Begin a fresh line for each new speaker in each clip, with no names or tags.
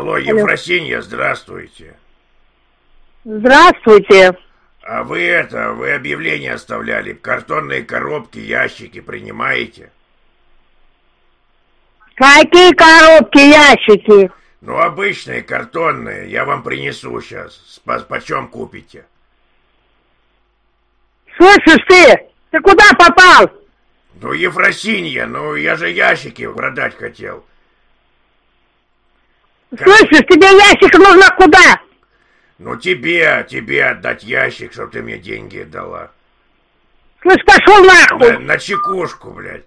Алло, Ефросинья, здравствуйте.
Здравствуйте.
А вы объявление оставляли, картонные коробки, ящики принимаете?
Какие коробки, ящики?
Ну, обычные, картонные, я вам принесу сейчас. Почем купите?
Слышишь ты куда попал?
Ну, Ефросинья, я же ящики продать хотел.
Слышишь, тебе ящик нужно куда?
Ну, тебе отдать ящик, чтоб ты мне деньги дала.
Слышь, пошел нахуй!
На чекушку, блядь.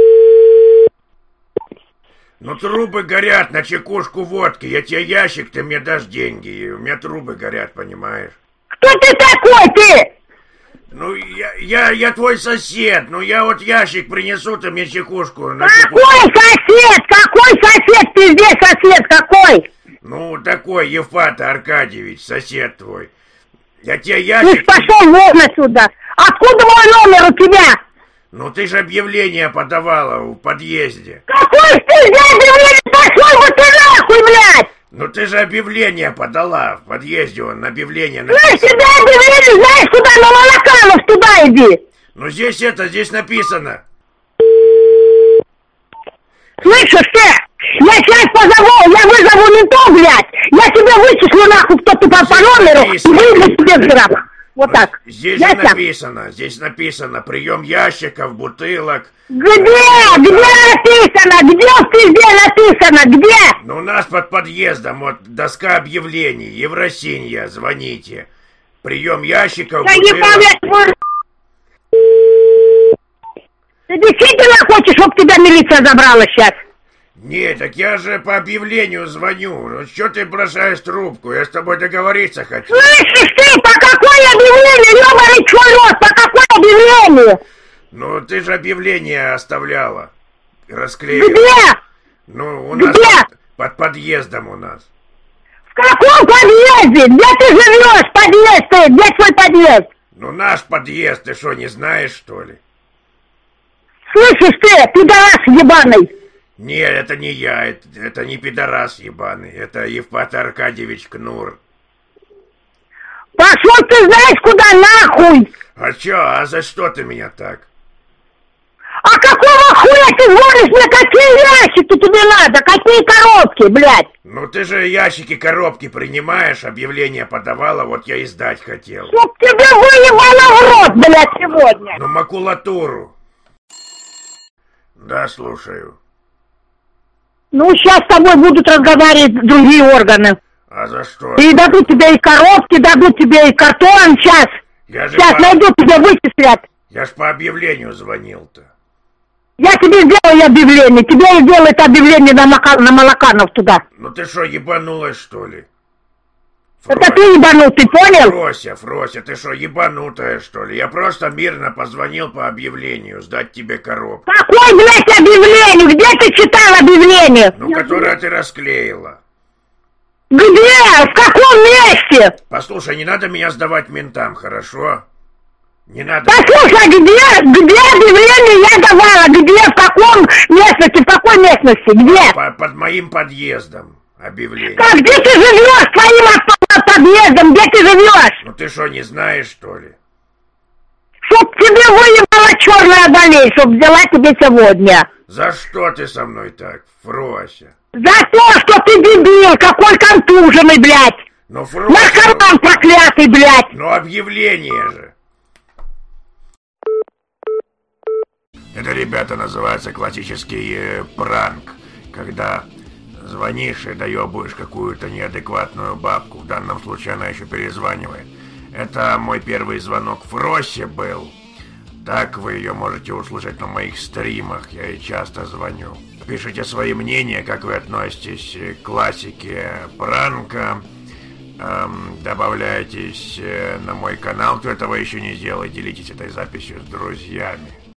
Ну, трубы горят, на чекушку водки. Я тебе ящик, ты мне дашь деньги. И у меня трубы горят, понимаешь?
Кто ты такой, ты?
Ну, я твой сосед. Ну, я вот ящик принесу, ты мне чекушку.
Какой сосед? Какой сосед? Ты здесь сосед какой?
Ну, такой, Ефата Аркадьевич, сосед твой. Я тебе ящик...
Ты пошел вон отсюда. Откуда мой номер у тебя?
Ну, ты же объявление подавала в подъезде.
Какой ты объявление? Пошел вот ты нахуй, блядь!
Ну, ты же объявление подала в подъезде, вон, объявление
написано.
написано.
Тебя объявление, знаешь куда? На Молоканов туда иди.
Ну, здесь написано.
Слышишь ты? Я сейчас вызову ментов, блядь. Я тебя вычислю нахуй, кто ты по номеру, и выйду тебе в граб. Вот так.
Здесь написано, прием ящиков, бутылок.
Где написано? Где в пизде написано? Где?
Ну, у нас под подъездом, вот, доска объявлений. Ефросинья, звоните. Прием ящиков, бутылок.
Ты действительно хочешь, чтобы тебя милиция забрала сейчас?
Нет, так я же по объявлению звоню. Ну, что ты бросаешь трубку? Я с тобой договориться хочу.
Слышишь ты, по какое объявление, ёбаный твой рот, по какое объявлению?
Ну, ты же объявление оставляла. Расклеила.
Где?
Ну, у нас под подъездом у нас.
В каком подъезде? Где ты живешь? Подъезд ты? Где твой подъезд?
Ну, наш подъезд, ты что, не знаешь, что ли?
Слышишь ты, пидорас ебаный?
Нет, это не я, это не пидорас ебаный, это Ефат Аркадьевич Кнур.
Пошел ты знаешь куда нахуй!
А чё, а за что ты меня так?
А какого хуя ты говоришь мне, какие ящики тебе надо, какие коробки, блядь?
Ну ты же ящики, коробки принимаешь, объявление подавала, вот я и сдать хотел.
Чтоб тебе выебало в рот, блядь, сегодня.
Ну макулатуру. Да, слушаю.
Ну, сейчас с тобой будут разговаривать другие органы.
А за что?
И дадут тебе и коробки, дадут тебе и картон сейчас. Сейчас найдут, тебя вычислят.
Я ж по объявлению звонил-то.
Я тебе сделаю объявление. Тебе сделают объявление на Молоканов туда.
Ну ты что, ебанулась, что ли?
Это ты ебанутый, понял?
Фрося, ты что, ебанутая, что ли? Я просто мирно позвонил по объявлению, сдать тебе коробку.
Какое, блядь, объявление? Где ты читал объявление?
Ну, которое ты расклеила.
Где? В каком месте?
Послушай, не надо меня сдавать ментам, хорошо? Не надо.
Послушай, где объявление я давала? Где, в каком местности, в какой местности? Где?
Под моим подъездом объявление.
Как, где ты живешь твоим подъездом? Где ты живешь?
Ну ты что, не знаешь, что ли?
Чтоб тебе выебала черная болезнь, чтоб взяла тебе сегодня.
За что ты со мной так, Фрося?
За то, что ты дебил, какой контуженный, блядь.
Ну, Фрося...
Наркоман проклятый, блядь.
Ну, объявление же. Это, ребята, называется классический пранк, когда звонишь и доебываешь какую-то неадекватную бабку. В данном случае она еще перезванивает. Это мой первый звонок Фросе был. Так вы ее можете услышать на моих стримах, я ей часто звоню. Пишите свои мнения, как вы относитесь к классике пранка. Добавляйтесь на мой канал, кто этого еще не сделал, делитесь этой записью с друзьями.